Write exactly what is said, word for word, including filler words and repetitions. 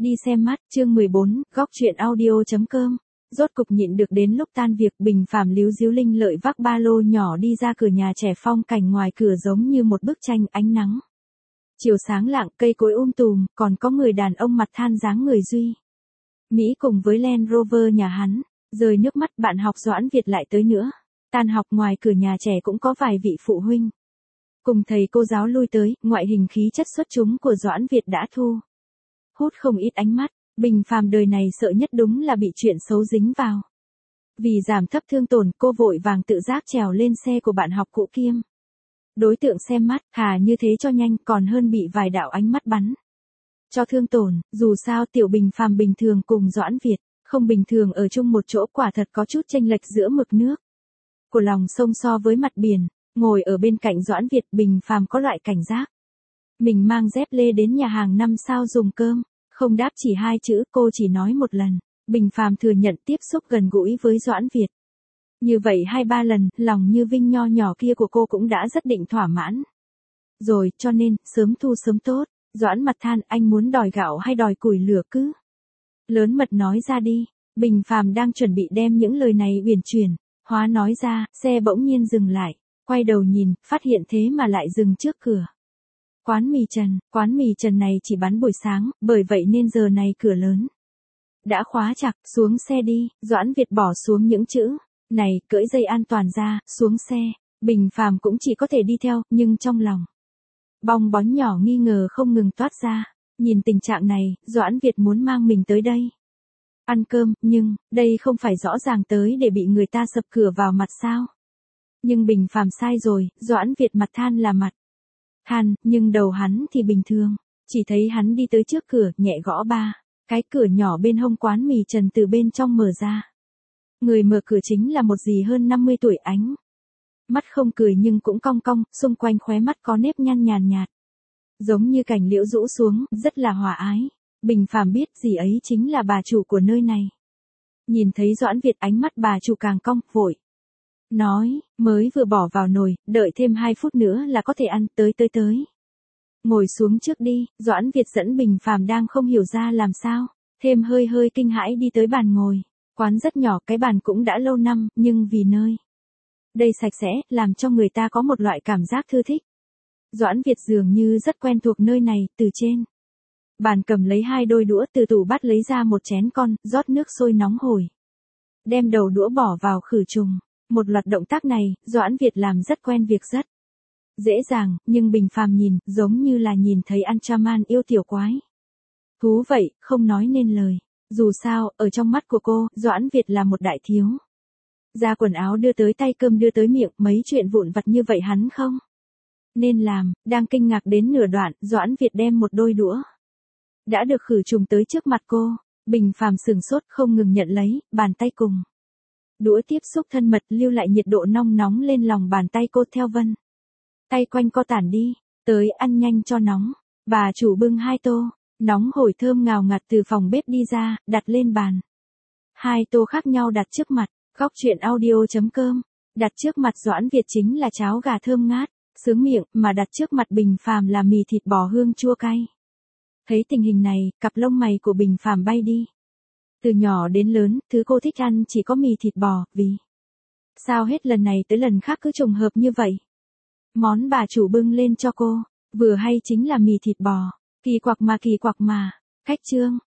Đi xem mắt, chương mười bốn, góc truyện audio chấm com. Rốt cục nhịn được đến lúc tan việc, Bình Phàm líu díu linh lợi vác ba lô nhỏ đi ra cửa nhà trẻ, phong cảnh ngoài cửa giống như một bức tranh ánh nắng. Chiều sáng lặng, cây cối um tùm, còn có người đàn ông mặt than dáng người duy Mỹ cùng với Land Rover nhà hắn, rơi nước mắt. Bạn học Doãn Việt lại tới nữa. Tan học ngoài cửa nhà trẻ cũng có vài vị phụ huynh cùng thầy cô giáo lui tới, ngoại hình khí chất xuất chúng của Doãn Việt đã thu hút không ít ánh mắt. Bình Phàm đời này sợ nhất đúng là bị chuyện xấu dính vào. Vì giảm thấp thương tổn, cô vội vàng tự giác trèo lên xe của bạn học cũ kiêm đối tượng xem mắt, thà như thế cho nhanh còn hơn bị vài đạo ánh mắt bắn cho thương tổn. Dù sao tiểu Bình Phàm bình thường cùng Doãn Việt không bình thường ở chung một chỗ, quả thật có chút chênh lệch giữa mực nước của lòng sông so với mặt biển. Ngồi ở bên cạnh Doãn Việt, Bình Phàm có loại cảnh giác mình mang dép lê đến nhà hàng năm sao dùng cơm. Không đáp chỉ hai chữ, cô chỉ nói một lần. Bình Phàm thừa nhận tiếp xúc gần gũi với Doãn Việt như vậy hai ba lần, lòng như vinh nho nhỏ kia của cô cũng đã rất định thỏa mãn rồi, cho nên sớm thu sớm tốt. Doãn mặt than, anh muốn đòi gạo hay đòi củi lửa cứ lớn mật nói ra đi. Bình Phàm đang chuẩn bị đem những lời này uyển chuyển hóa nói ra, xe bỗng nhiên dừng lại, quay đầu nhìn, phát hiện thế mà lại dừng trước cửa quán mì Trần. Quán mì Trần này chỉ bán buổi sáng, bởi vậy nên giờ này cửa lớn đã khóa chặt. Xuống xe đi. Doãn Việt bỏ xuống những chữ này, cởi dây an toàn ra, xuống xe. Bình Phàm cũng chỉ có thể đi theo, nhưng trong lòng bong bóng nhỏ nghi ngờ không ngừng toát ra. Nhìn tình trạng này, Doãn Việt muốn mang mình tới đây ăn cơm, nhưng đây không phải rõ ràng tới để bị người ta sập cửa vào mặt sao? Nhưng Bình Phàm sai rồi. Doãn Việt mặt than là mặt than, nhưng đầu hắn thì bình thường. Chỉ thấy hắn đi tới trước cửa, nhẹ gõ ba cái cửa nhỏ bên hông quán mì Trần, từ bên trong mở ra. Người mở cửa chính là một dì hơn năm mươi tuổi, ánh mắt không cười nhưng cũng cong cong, xung quanh khóe mắt có nếp nhăn nhàn nhạt, giống như cành liễu rũ xuống, rất là hòa ái. Bình Phàm biết dì ấy chính là bà chủ của nơi này. Nhìn thấy Doãn Việt, ánh mắt bà chủ càng cong, vội nói, mới vừa bỏ vào nồi, đợi thêm hai phút nữa là có thể ăn, tới tới tới. Ngồi xuống trước đi. Doãn Việt dẫn Bình Phàm đang không hiểu ra làm sao, thêm hơi hơi kinh hãi đi tới bàn ngồi. Quán rất nhỏ, cái bàn cũng đã lâu năm, nhưng vì nơi đây sạch sẽ, làm cho người ta có một loại cảm giác thư thích. Doãn Việt dường như rất quen thuộc nơi này, từ trên bàn cầm lấy hai đôi đũa, từ tủ bát lấy ra một chén con, rót nước sôi nóng hổi, đem đầu đũa bỏ vào khử trùng. Một loạt động tác này, Doãn Việt làm rất quen việc, rất dễ dàng, nhưng Bình Phàm nhìn, giống như là nhìn thấy Ultraman yêu tiểu quái thú vậy, không nói nên lời. Dù sao, ở trong mắt của cô, Doãn Việt là một đại thiếu gia quần áo đưa tới tay, cơm đưa tới miệng, mấy chuyện vụn vặt như vậy hắn không nên làm. Đang kinh ngạc đến nửa đoạn, Doãn Việt đem một đôi đũa đã được khử trùng tới trước mặt cô. Bình Phàm sửng sốt, không ngừng nhận lấy, bàn tay cùng đũa tiếp xúc thân mật, lưu lại nhiệt độ nóng nóng lên lòng bàn tay cô, theo vân tay quanh co tản đi. Tới, ăn nhanh cho nóng. Bà chủ bưng hai tô nóng hổi thơm ngào ngạt từ phòng bếp đi ra, đặt lên bàn. Hai tô khác nhau đặt trước mặt. Góc truyện audio chấm com. Đặt trước mặt Doãn Việt chính là cháo gà thơm ngát, sướng miệng, mà đặt trước mặt Bình Phàm là mì thịt bò hương chua cay. Thấy tình hình này, cặp lông mày của Bình Phàm bay đi. Từ nhỏ đến lớn, thứ cô thích ăn chỉ có mì thịt bò, vì sao hết lần này tới lần khác cứ trùng hợp như vậy? Món bà chủ bưng lên cho cô, vừa hay chính là mì thịt bò. Kỳ quặc mà kỳ quặc mà. Khách trương,